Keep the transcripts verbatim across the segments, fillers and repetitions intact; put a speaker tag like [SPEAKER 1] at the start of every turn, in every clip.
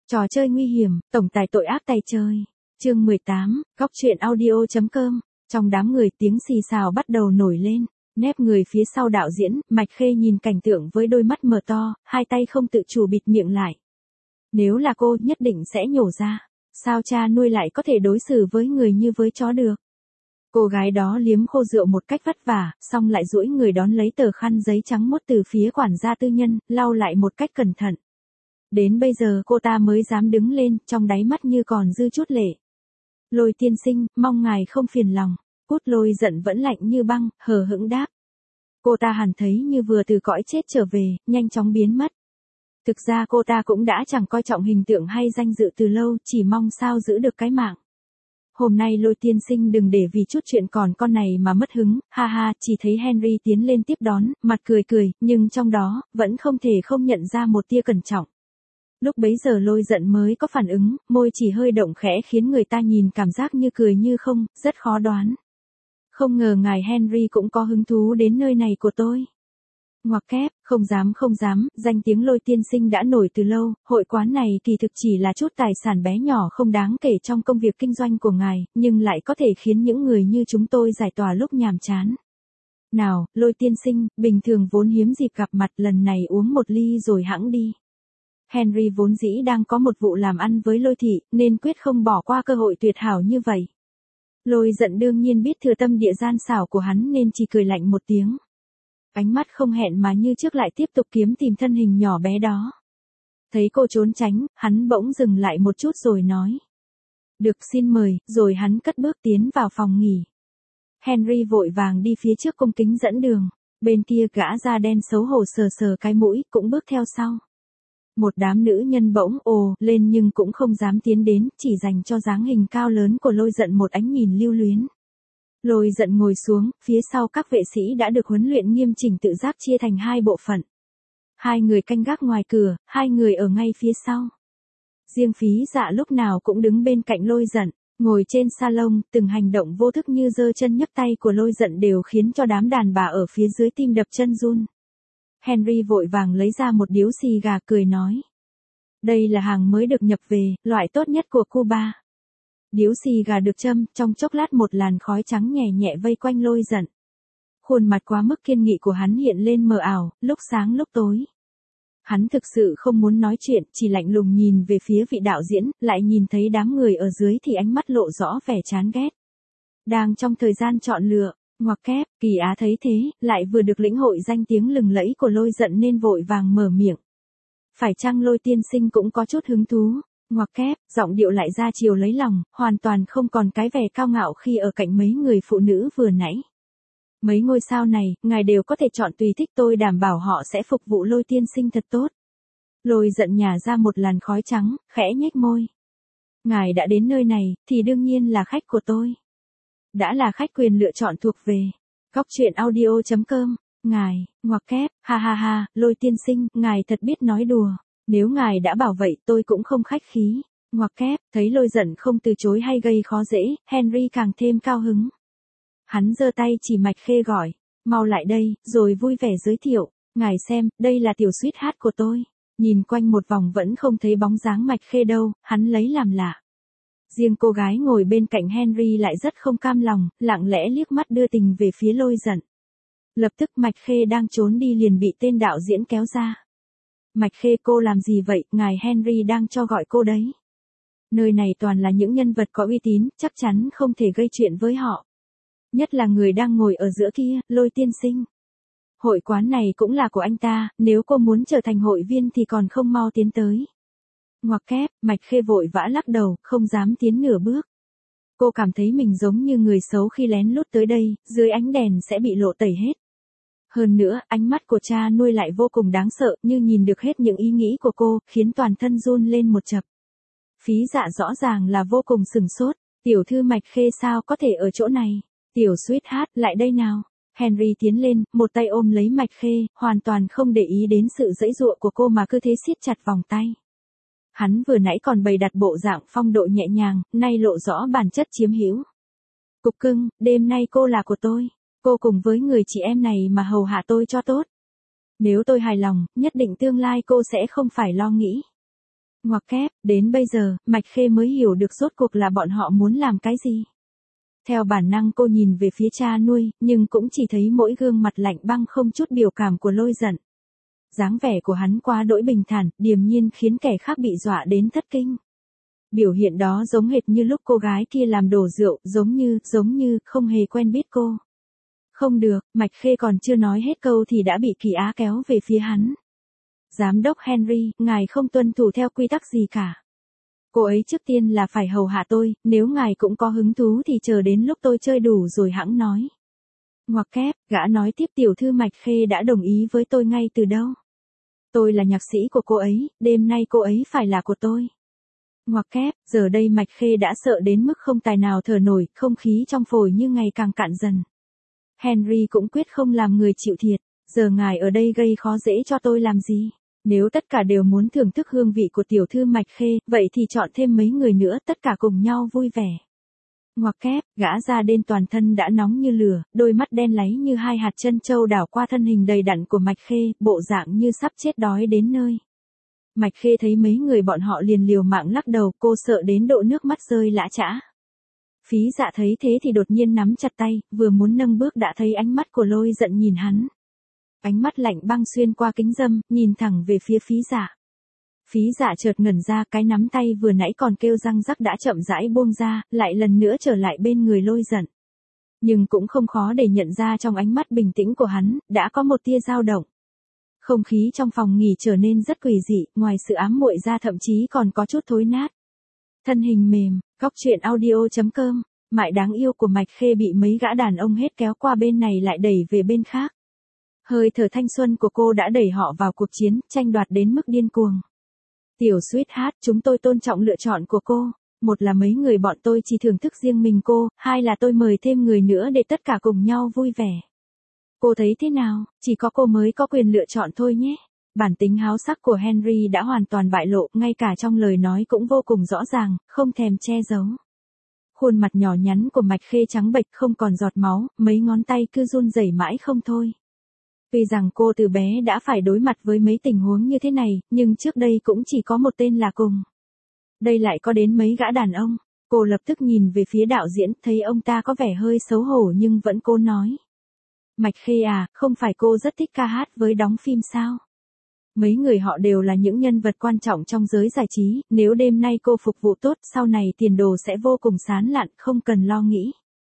[SPEAKER 1] Trò chơi nguy hiểm, tổng tài tội ác tay chơi. Chương mười tám, góc truyện audio.com. Trong đám người tiếng xì xào bắt đầu nổi lên, nép người phía sau đạo diễn, Mạch Khê nhìn cảnh tượng với đôi mắt mở to, hai tay không tự chủ bịt miệng lại. Nếu là cô, nhất định sẽ nhổ ra. Sao cha nuôi lại có thể đối xử với người như với chó được? Cô gái đó liếm khô rượu một cách vất vả, xong lại duỗi người đón lấy tờ khăn giấy trắng muốt từ phía quản gia tư nhân, lau lại một cách cẩn thận. Đến bây giờ cô ta mới dám đứng lên, trong đáy mắt như còn dư chút lệ. Lôi tiên sinh, mong ngài không phiền lòng. Cút Lôi giận vẫn lạnh như băng, hờ hững đáp. Cô ta hẳn thấy như vừa từ cõi chết trở về, nhanh chóng biến mất. Thực ra cô ta cũng đã chẳng coi trọng hình tượng hay danh dự từ lâu, chỉ mong sao giữ được cái mạng. Hôm nay Lôi tiên sinh đừng để vì chút chuyện còn con này mà mất hứng, ha ha, chỉ thấy Henry tiến lên tiếp đón, mặt cười cười, nhưng trong đó, vẫn không thể không nhận ra một tia cẩn trọng. Lúc bấy giờ Lôi giận mới có phản ứng, môi chỉ hơi động khẽ khiến người ta nhìn cảm giác như cười như không, rất khó đoán. Không ngờ ngài Henry cũng có hứng thú đến nơi này của tôi. Ngoặc kép, không dám không dám, danh tiếng Lôi tiên sinh đã nổi từ lâu, hội quán này kỳ thực chỉ là chút tài sản bé nhỏ không đáng kể trong công việc kinh doanh của ngài, nhưng lại có thể khiến những người như chúng tôi giải tỏa lúc nhàm chán. Nào, Lôi tiên sinh, bình thường vốn hiếm dịp gặp mặt, lần này uống một ly rồi hẵng đi. Henry vốn dĩ đang có một vụ làm ăn với Lôi thị, nên quyết không bỏ qua cơ hội tuyệt hảo như vậy. Lôi giận đương nhiên biết thừa tâm địa gian xảo của hắn nên chỉ cười lạnh một tiếng. Ánh mắt không hẹn mà như trước lại tiếp tục kiếm tìm thân hình nhỏ bé đó. Thấy cô trốn tránh, hắn bỗng dừng lại một chút rồi nói. Được, xin mời, rồi hắn cất bước tiến vào phòng nghỉ. Henry vội vàng đi phía trước cung kính dẫn đường, bên kia gã da đen xấu hổ sờ sờ cái mũi, cũng bước theo sau. Một đám nữ nhân bỗng ồ lên nhưng cũng không dám tiến đến, chỉ dành cho dáng hình cao lớn của Lôi giận một ánh nhìn lưu luyến. Lôi giận ngồi xuống, phía sau các vệ sĩ đã được huấn luyện nghiêm chỉnh tự giác chia thành hai bộ phận. Hai người canh gác ngoài cửa, hai người ở ngay phía sau. Riêng Phí Dạ lúc nào cũng đứng bên cạnh Lôi giận, ngồi trên salon, từng hành động vô thức như giơ chân nhấc tay của Lôi giận đều khiến cho đám đàn bà ở phía dưới tim đập chân run. Henry vội vàng lấy ra một điếu xì gà cười nói. Đây là hàng mới được nhập về, loại tốt nhất của Cuba. Điếu xì gà được châm, trong chốc lát một làn khói trắng nhẹ nhẹ vây quanh Lôi giận. Khuôn mặt quá mức kiên nghị của hắn hiện lên mờ ảo, lúc sáng lúc tối. Hắn thực sự không muốn nói chuyện, chỉ lạnh lùng nhìn về phía vị đạo diễn, lại nhìn thấy đám người ở dưới thì ánh mắt lộ rõ vẻ chán ghét. Đang trong thời gian chọn lựa. Ngoặc kép, Kỳ Á thấy thế, lại vừa được lĩnh hội danh tiếng lừng lẫy của Lôi giận nên vội vàng mở miệng. Phải chăng Lôi tiên sinh cũng có chút hứng thú? Ngoặc kép, giọng điệu lại ra chiều lấy lòng, hoàn toàn không còn cái vẻ cao ngạo khi ở cạnh mấy người phụ nữ vừa nãy. Mấy ngôi sao này, ngài đều có thể chọn tùy thích, tôi đảm bảo họ sẽ phục vụ Lôi tiên sinh thật tốt. Lôi giận nhả ra một làn khói trắng, khẽ nhếch môi. Ngài đã đến nơi này, thì đương nhiên là khách của tôi. Đã là khách quyền lựa chọn thuộc về. Góc truyện audio.com. Ngài, ngoặc kép, ha ha ha, Lôi tiên sinh, ngài thật biết nói đùa. Nếu ngài đã bảo vậy tôi cũng không khách khí. Ngoặc kép, thấy Lôi giận không từ chối hay gây khó dễ, Henry càng thêm cao hứng. Hắn giơ tay chỉ Mạch Khê gọi. Mau lại đây, rồi vui vẻ giới thiệu. Ngài xem, đây là tiểu sweetheart của tôi. Nhìn quanh một vòng vẫn không thấy bóng dáng Mạch Khê đâu, hắn lấy làm lạ. Riêng cô gái ngồi bên cạnh Henry lại rất không cam lòng, lặng lẽ liếc mắt đưa tình về phía Lôi giận. Lập tức Mạch Khê đang trốn đi liền bị tên đạo diễn kéo ra. Mạch Khê, cô làm gì vậy, ngài Henry đang cho gọi cô đấy. Nơi này toàn là những nhân vật có uy tín, chắc chắn không thể gây chuyện với họ. Nhất là người đang ngồi ở giữa kia, Lôi tiên sinh. Hội quán này cũng là của anh ta, nếu cô muốn trở thành hội viên thì còn không mau tiến tới. Ngoặc kép, Mạch Khê vội vã lắc đầu, không dám tiến nửa bước. Cô cảm thấy mình giống như người xấu khi lén lút tới đây, dưới ánh đèn sẽ bị lộ tẩy hết. Hơn nữa, ánh mắt của cha nuôi lại vô cùng đáng sợ, như nhìn được hết những ý nghĩ của cô, khiến toàn thân run lên một chập. Phí Dạ rõ ràng là vô cùng sửng sốt, tiểu thư Mạch Khê sao có thể ở chỗ này, tiểu sweetheart, lại đây nào. Henry tiến lên, một tay ôm lấy Mạch Khê, hoàn toàn không để ý đến sự giãy giụa của cô mà cứ thế siết chặt vòng tay. Hắn vừa nãy còn bày đặt bộ dạng phong độ nhẹ nhàng, nay lộ rõ bản chất chiếm hữu. Cục cưng, đêm nay cô là của tôi. Cô cùng với người chị em này mà hầu hạ tôi cho tốt. Nếu tôi hài lòng, nhất định tương lai cô sẽ không phải lo nghĩ. Ngoặc kép, đến bây giờ, Mạch Khê mới hiểu được rốt cuộc là bọn họ muốn làm cái gì. Theo bản năng cô nhìn về phía cha nuôi, nhưng cũng chỉ thấy mỗi gương mặt lạnh băng không chút biểu cảm của Lôi Giận. Dáng vẻ của hắn quá đỗi bình thản, điềm nhiên khiến kẻ khác bị dọa đến thất kinh. Biểu hiện đó giống hệt như lúc cô gái kia làm đổ rượu, giống như, giống như, không hề quen biết cô. Không được, Mạch Khê còn chưa nói hết câu thì đã bị Kỳ Á kéo về phía hắn. Giám đốc Henry, ngài không tuân thủ theo quy tắc gì cả. Cô ấy trước tiên là phải hầu hạ tôi, nếu ngài cũng có hứng thú thì chờ đến lúc tôi chơi đủ rồi hẵng nói. Ngoặc kép, gã nói tiếp, tiểu thư Mạch Khê đã đồng ý với tôi ngay từ đâu. Tôi là nhạc sĩ của cô ấy, đêm nay cô ấy phải là của tôi. Ngoặc kép, giờ đây Mạch Khê đã sợ đến mức không tài nào thở nổi, không khí trong phổi như ngày càng cạn dần. Henry cũng quyết không làm người chịu thiệt, giờ ngài ở đây gây khó dễ cho tôi làm gì? Nếu tất cả đều muốn thưởng thức hương vị của tiểu thư Mạch Khê, vậy thì chọn thêm mấy người nữa, tất cả cùng nhau vui vẻ. Ngoặc kép, gã da đen toàn thân đã nóng như lửa, đôi mắt đen láy như hai hạt chân châu đảo qua thân hình đầy đặn của Mạch Khê, bộ dạng như sắp chết đói đến nơi. Mạch Khê thấy mấy người bọn họ liền liều mạng lắc đầu, cô sợ đến độ nước mắt rơi lã chã. Phí Dạ thấy thế thì đột nhiên nắm chặt tay, vừa muốn nâng bước đã thấy ánh mắt của Lôi Giận nhìn hắn. Ánh mắt lạnh băng xuyên qua kính râm, nhìn thẳng về phía Phí Dạ. Phí Dạ chợt ngẩn ra, cái nắm tay vừa nãy còn kêu răng rắc đã chậm rãi buông ra, lại lần nữa trở lại bên người Lôi Giận. Nhưng cũng không khó để nhận ra trong ánh mắt bình tĩnh của hắn, đã có một tia dao động. Không khí trong phòng nghỉ trở nên rất quỷ dị, ngoài sự ám muội ra thậm chí còn có chút thối nát. Thân hình mềm, góc truyện audio chấm com, mại đáng yêu của Mạch Khê bị mấy gã đàn ông hết kéo qua bên này lại đẩy về bên khác. Hơi thở thanh xuân của cô đã đẩy họ vào cuộc chiến, tranh đoạt đến mức điên cuồng. Tiểu Sweetheart, chúng tôi tôn trọng lựa chọn của cô. Một là mấy người bọn tôi chỉ thưởng thức riêng mình cô, hai là tôi mời thêm người nữa để tất cả cùng nhau vui vẻ. Cô thấy thế nào, chỉ có cô mới có quyền lựa chọn thôi nhé. Bản tính háo sắc của Henry đã hoàn toàn bại lộ, ngay cả trong lời nói cũng vô cùng rõ ràng, không thèm che giấu. Khuôn mặt nhỏ nhắn của Mạch Khê trắng bệch không còn giọt máu, mấy ngón tay cứ run rẩy mãi không thôi. Tuy rằng cô từ bé đã phải đối mặt với mấy tình huống như thế này, nhưng trước đây cũng chỉ có một tên là Cùng. Đây lại có đến mấy gã đàn ông. Cô lập tức nhìn về phía đạo diễn, thấy ông ta có vẻ hơi xấu hổ nhưng vẫn cố nói. Mạch Khê à, không phải cô rất thích ca hát với đóng phim sao? Mấy người họ đều là những nhân vật quan trọng trong giới giải trí, nếu đêm nay cô phục vụ tốt, sau này tiền đồ sẽ vô cùng sáng lạn, không cần lo nghĩ.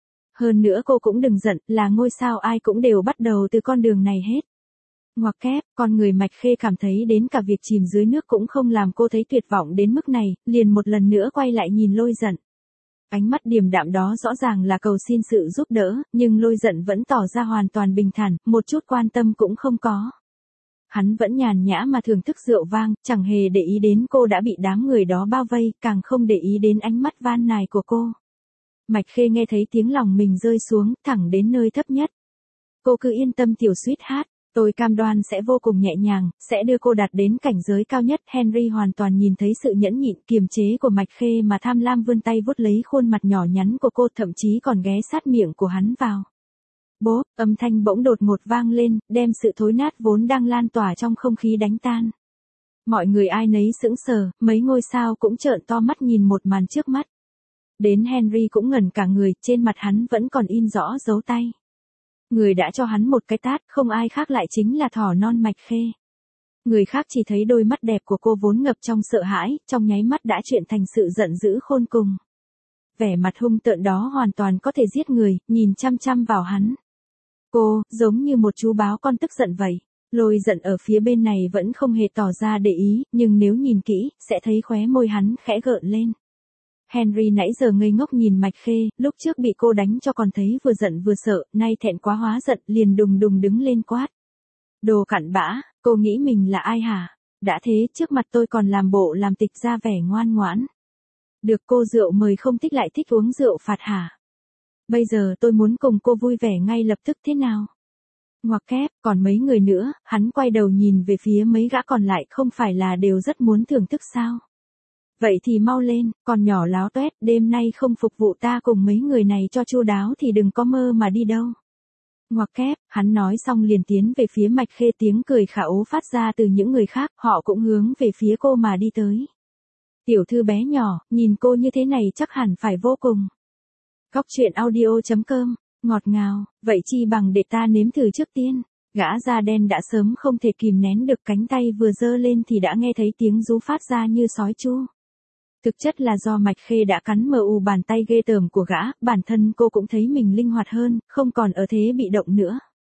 [SPEAKER 1] Hơn nữa cô cũng đừng giận, là ngôi sao ai cũng đều bắt đầu từ con đường này hết. Ngoặc kép, con người Mạch Khê cảm thấy đến cả việc chìm dưới nước cũng không làm cô thấy tuyệt vọng đến mức này, liền một lần nữa quay lại nhìn Lôi Giận. Ánh mắt điềm đạm đó rõ ràng là cầu xin sự giúp đỡ, nhưng Lôi Giận vẫn tỏ ra hoàn toàn bình thản, một chút quan tâm cũng không có. Hắn vẫn nhàn nhã mà thưởng thức rượu vang, chẳng hề để ý đến cô đã bị đám người đó bao vây, càng không để ý đến ánh mắt van nài của cô. Mạch Khê nghe thấy tiếng lòng mình rơi xuống, thẳng đến nơi thấp nhất. Cô cứ yên tâm tiểu Sweetheart, tôi cam đoan sẽ vô cùng nhẹ nhàng, sẽ đưa cô đạt đến cảnh giới cao nhất. Henry hoàn toàn nhìn thấy sự nhẫn nhịn kiềm chế của Mạch Khê mà tham lam vươn tay vuốt lấy khuôn mặt nhỏ nhắn của cô, thậm chí còn ghé sát miệng của hắn vào. Bốp, âm thanh bỗng đột ngột vang lên, đem sự thối nát vốn đang lan tỏa trong không khí đánh tan. Mọi người ai nấy sững sờ, mấy ngôi sao cũng trợn to mắt nhìn một màn trước mắt. Đến Henry cũng ngẩn cả người, trên mặt hắn vẫn còn in rõ dấu tay. Người đã cho hắn một cái tát, không ai khác lại chính là thỏ non Mạch Khê. Người khác chỉ thấy đôi mắt đẹp của cô vốn ngập trong sợ hãi, trong nháy mắt đã chuyển thành sự giận dữ khôn cùng. Vẻ mặt hung tợn đó hoàn toàn có thể giết người, nhìn chăm chăm vào hắn. Cô, giống như một chú báo con tức giận vậy. Lôi Giận ở phía bên này vẫn không hề tỏ ra để ý, nhưng nếu nhìn kỹ, sẽ thấy khóe môi hắn khẽ gợn lên. Henry nãy giờ ngây ngốc nhìn Mạch Khê, lúc trước bị cô đánh cho còn thấy vừa giận vừa sợ, nay thẹn quá hóa giận, liền đùng đùng đứng lên quát. Đồ cặn bã, cô nghĩ mình là ai hả? Đã thế, trước mặt tôi còn làm bộ làm tịch ra vẻ ngoan ngoãn. Được cô rượu mời không thích lại thích uống rượu phạt hả? Bây giờ tôi muốn cùng cô vui vẻ ngay lập tức thế nào? Ngoặc kép, còn mấy người nữa, hắn quay đầu nhìn về phía mấy gã còn lại, không phải là đều rất muốn thưởng thức sao? Vậy thì mau lên, còn nhỏ láo toét, đêm nay không phục vụ ta cùng mấy người này cho chu đáo thì đừng có mơ mà đi đâu. Ngoặc kép, hắn nói xong liền tiến về phía Mạch Khê, tiếng cười khả ố phát ra từ những người khác, họ cũng hướng về phía cô mà đi tới. Tiểu thư bé nhỏ, nhìn cô như thế này chắc hẳn phải vô cùng. Góc truyện audio.com, ngọt ngào, vậy chi bằng để ta nếm thử trước tiên. Gã da đen đã sớm không thể kìm nén được, cánh tay vừa giơ lên thì đã nghe thấy tiếng rú phát ra như sói chu. Thực chất là do Mạch Khê đã cắn mờ u bàn tay ghê tởm của gã, bản thân cô cũng thấy mình linh hoạt hơn, không còn ở thế bị động nữa.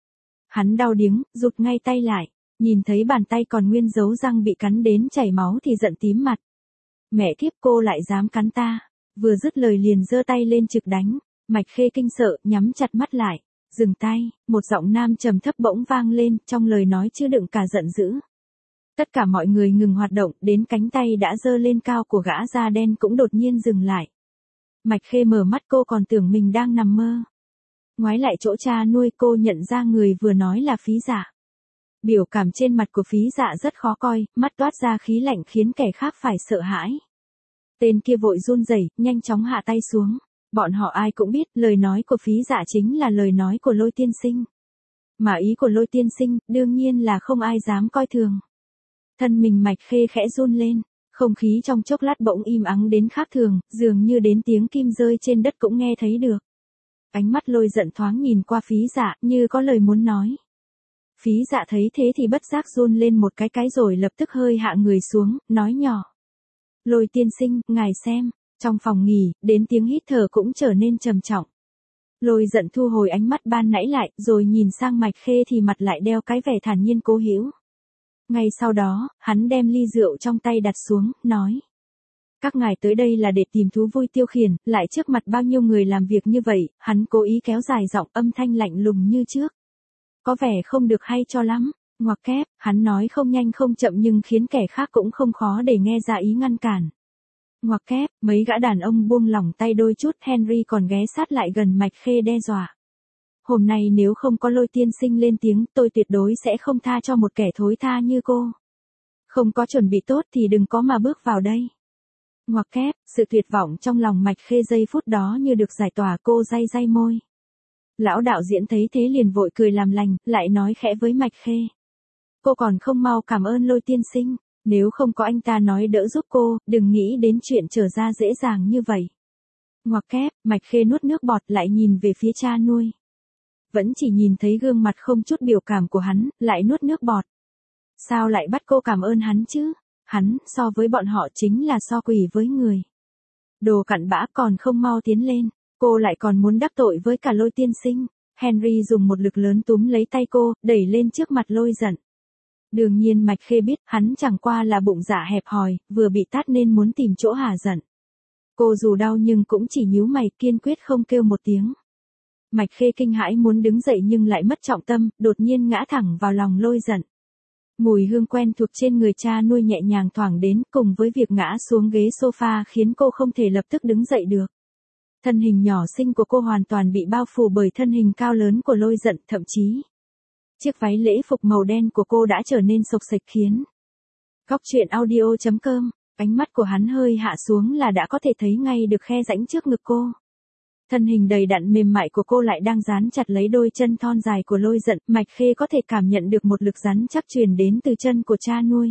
[SPEAKER 1] Hắn đau điếng, rụt ngay tay lại, nhìn thấy bàn tay còn nguyên dấu răng bị cắn đến chảy máu thì giận tím mặt. Mẹ kiếp, cô lại dám cắn ta, vừa dứt lời liền giơ tay lên trực đánh. Mạch Khê kinh sợ, nhắm chặt mắt lại, dừng tay, một giọng nam trầm thấp bỗng vang lên, trong lời nói chứa đựng cả giận dữ. Tất cả mọi người ngừng hoạt động, đến cánh tay đã giơ lên cao của gã da đen cũng đột nhiên dừng lại. Mạch Khê mở mắt, cô còn tưởng mình đang nằm mơ. Ngoái lại chỗ cha nuôi, cô nhận ra người vừa nói là Phí Dạ. Biểu cảm trên mặt của Phí Dạ rất khó coi, mắt toát ra khí lạnh khiến kẻ khác phải sợ hãi. Tên kia vội run rẩy, nhanh chóng hạ tay xuống. Bọn họ ai cũng biết, lời nói của Phí Dạ chính là lời nói của Lôi tiên sinh. Mà ý của Lôi tiên sinh, đương nhiên là không ai dám coi thường. Thân mình Mạch Khê khẽ run lên, không khí trong chốc lát bỗng im ắng đến khác thường, dường như đến tiếng kim rơi trên đất cũng nghe thấy được. Ánh mắt Lôi giận thoáng nhìn qua Phí Dạ, như có lời muốn nói. Phí Dạ thấy thế thì bất giác run lên một cái cái rồi lập tức hơi hạ người xuống, nói nhỏ. Lôi tiên sinh, ngài xem. Trong phòng nghỉ, đến tiếng hít thở cũng trở nên trầm trọng. Lôi giận thu hồi ánh mắt ban nãy lại, rồi nhìn sang Mạch Khê thì mặt lại đeo cái vẻ thản nhiên cố hữu. Ngay sau đó, hắn đem ly rượu trong tay đặt xuống, nói. Các ngài tới đây là để tìm thú vui tiêu khiển, lại trước mặt bao nhiêu người làm việc như vậy, hắn cố ý kéo dài giọng, âm thanh lạnh lùng như trước. Có vẻ không được hay cho lắm, ngoặc kép, hắn nói không nhanh không chậm nhưng khiến kẻ khác cũng không khó để nghe ra ý ngăn cản. Ngoặc kép, mấy gã đàn ông buông lỏng tay đôi chút, Henry còn ghé sát lại gần Mạch Khê đe dọa. Hôm nay nếu không có Lôi tiên sinh lên tiếng, tôi tuyệt đối sẽ không tha cho một kẻ thối tha như cô. Không có chuẩn bị tốt thì đừng có mà bước vào đây. Ngoặc kép, sự tuyệt vọng trong lòng Mạch Khê giây phút đó như được giải tỏa, cô day day môi. Lão đạo diễn thấy thế liền vội cười làm lành, lại nói khẽ với Mạch Khê. Cô còn không mau cảm ơn Lôi tiên sinh. Nếu không có anh ta nói đỡ giúp cô, đừng nghĩ đến chuyện trở ra dễ dàng như vậy. Ngoặc kép, Mạch Khê nuốt nước bọt lại nhìn về phía cha nuôi. Vẫn chỉ nhìn thấy gương mặt không chút biểu cảm của hắn, lại nuốt nước bọt. Sao lại bắt cô cảm ơn hắn chứ? Hắn, so với bọn họ chính là so quỷ với người. Đồ cặn bã, còn không mau tiến lên, cô lại còn muốn đắc tội với cả Lôi tiên sinh. Henry dùng một lực lớn túm lấy tay cô, đẩy lên trước mặt Lôi giận. Đương nhiên Mạch Khê biết, hắn chẳng qua là bụng dạ hẹp hòi, vừa bị tát nên muốn tìm chỗ hả giận. Cô dù đau nhưng cũng chỉ nhíu mày, kiên quyết không kêu một tiếng. Mạch Khê kinh hãi muốn đứng dậy nhưng lại mất trọng tâm, đột nhiên ngã thẳng vào lòng Lôi giận. Mùi hương quen thuộc trên người cha nuôi nhẹ nhàng thoảng đến, cùng với việc ngã xuống ghế sofa khiến cô không thể lập tức đứng dậy được. Thân hình nhỏ xinh của cô hoàn toàn bị bao phủ bởi thân hình cao lớn của Lôi giận, thậm chí chiếc váy lễ phục màu đen của cô đã trở nên xộc xệch khiến. Góc truyện audio.com, ánh mắt của hắn hơi hạ xuống là đã có thể thấy ngay được khe rãnh trước ngực cô. Thân hình đầy đặn mềm mại của cô lại đang dán chặt lấy đôi chân thon dài của Lôi giận, Mạch Khê có thể cảm nhận được một lực rắn chắc truyền đến từ chân của cha nuôi.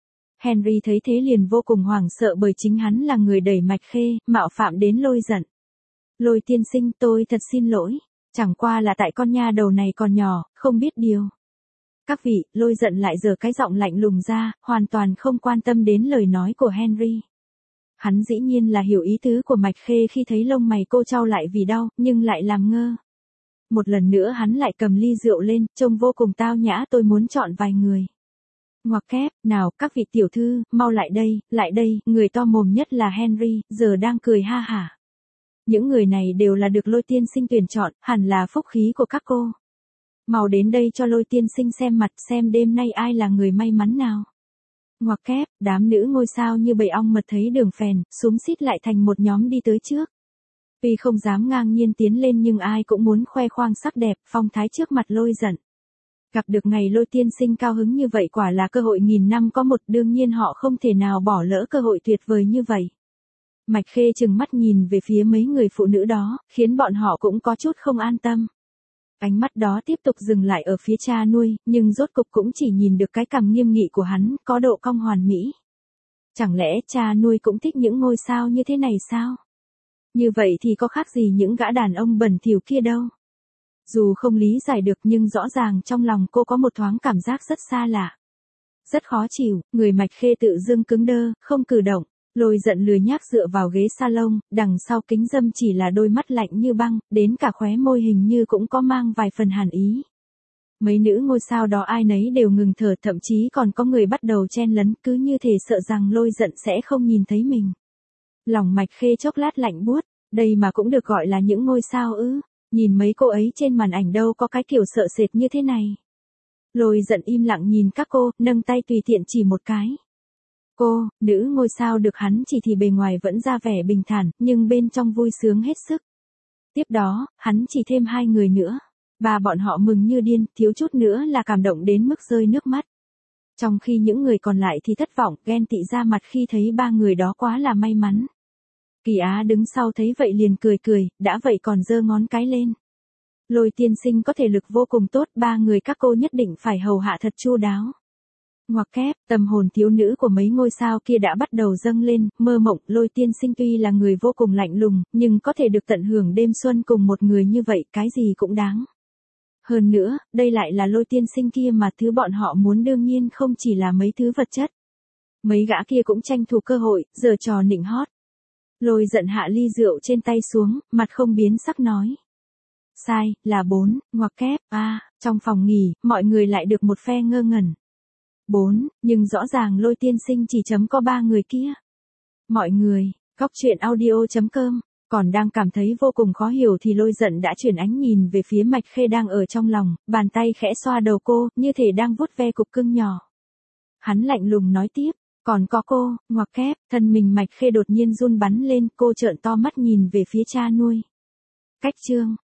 [SPEAKER 1] Henry thấy thế liền vô cùng hoảng sợ bởi chính hắn là người đẩy Mạch Khê, mạo phạm đến Lôi giận. Lôi tiên sinh, tôi thật xin lỗi. Chẳng qua là tại con nha đầu này còn nhỏ, không biết điều. Các vị, Lôi giận lại giở cái giọng lạnh lùng ra, hoàn toàn không quan tâm đến lời nói của Henry. Hắn dĩ nhiên là hiểu ý tứ của Mạch Khê khi thấy lông mày cô chau lại vì đau, nhưng lại làm ngơ. Một lần nữa hắn lại cầm ly rượu lên, trông vô cùng tao nhã, tôi muốn chọn vài người. Ngoặc kép, nào, các vị tiểu thư, mau lại đây, lại đây, người to mồm nhất là Henry, giờ đang cười ha hả. Những người này đều là được Lôi tiên sinh tuyển chọn, hẳn là phúc khí của các cô. Mau đến đây cho Lôi tiên sinh xem mặt, xem đêm nay ai là người may mắn nào. Ngoặc kép, đám nữ ngôi sao như bầy ong mật thấy đường phèn, xúm xít lại thành một nhóm đi tới trước. Tuy không dám ngang nhiên tiến lên nhưng ai cũng muốn khoe khoang sắc đẹp, phong thái trước mặt Lôi giận. Gặp được ngày Lôi tiên sinh cao hứng như vậy quả là cơ hội nghìn năm có một, đương nhiên họ không thể nào bỏ lỡ cơ hội tuyệt vời như vậy. Mạch Khê trừng mắt nhìn về phía mấy người phụ nữ đó, khiến bọn họ cũng có chút không an tâm. Ánh mắt đó tiếp tục dừng lại ở phía cha nuôi, nhưng rốt cục cũng chỉ nhìn được cái cằm nghiêm nghị của hắn, có độ cong hoàn mỹ. Chẳng lẽ cha nuôi cũng thích những ngôi sao như thế này sao? Như vậy thì có khác gì những gã đàn ông bẩn thỉu kia đâu. Dù không lý giải được nhưng rõ ràng trong lòng cô có một thoáng cảm giác rất xa lạ. Rất khó chịu, người Mạch Khê tự dưng cứng đơ, không cử động. Lôi giận lười nhác dựa vào ghế salon, đằng sau kính râm chỉ là đôi mắt lạnh như băng, đến cả khóe môi hình như cũng có mang vài phần hàn ý. Mấy nữ ngôi sao đó ai nấy đều ngừng thở, thậm chí còn có người bắt đầu chen lấn, cứ như thể sợ rằng lôi giận sẽ không nhìn thấy mình. Lòng Mạch Khê chốc lát lạnh buốt, đây mà cũng được gọi là những ngôi sao ư? Nhìn mấy cô ấy trên màn ảnh đâu có cái kiểu sợ sệt như thế này. Lôi giận im lặng nhìn các cô, nâng tay tùy tiện chỉ một cái. Cô, nữ ngôi sao được hắn chỉ thì bề ngoài vẫn ra vẻ bình thản, nhưng bên trong vui sướng hết sức. Tiếp đó, hắn chỉ thêm hai người nữa. Ba bọn họ mừng như điên, thiếu chút nữa là cảm động đến mức rơi nước mắt. Trong khi những người còn lại thì thất vọng, ghen tị ra mặt khi thấy ba người đó quá là may mắn. Kỳ Á đứng sau thấy vậy liền cười cười, đã vậy còn giơ ngón cái lên. Lôi tiên sinh có thể lực vô cùng tốt, ba người các cô nhất định phải hầu hạ thật chu đáo. Ngoặc kép, tâm hồn thiếu nữ của mấy ngôi sao kia đã bắt đầu dâng lên, mơ mộng. Lôi tiên sinh tuy là người vô cùng lạnh lùng, nhưng có thể được tận hưởng đêm xuân cùng một người như vậy, cái gì cũng đáng. Hơn nữa, đây lại là lôi tiên sinh kia mà thứ bọn họ muốn đương nhiên không chỉ là mấy thứ vật chất. Mấy gã kia cũng tranh thủ cơ hội, giở trò nịnh hót. Lôi giận hạ ly rượu trên tay xuống, mặt không biến sắc nói. Sai, là bốn, ngoặc kép, a à, trong phòng nghỉ, mọi người lại được một phe ngơ ngẩn. Bốn, nhưng rõ ràng lôi tiên sinh chỉ chấm có ba người kia. Mọi người, góc truyện audio chấm com, còn đang cảm thấy vô cùng khó hiểu thì lôi giận đã chuyển ánh nhìn về phía Mạch Khê đang ở trong lòng, bàn tay khẽ xoa đầu cô, như thể đang vuốt ve cục cưng nhỏ. Hắn lạnh lùng nói tiếp, còn có cô, ngoặc kép, thân mình Mạch Khê đột nhiên run bắn lên, cô trợn to mắt nhìn về phía cha nuôi. Cách chương.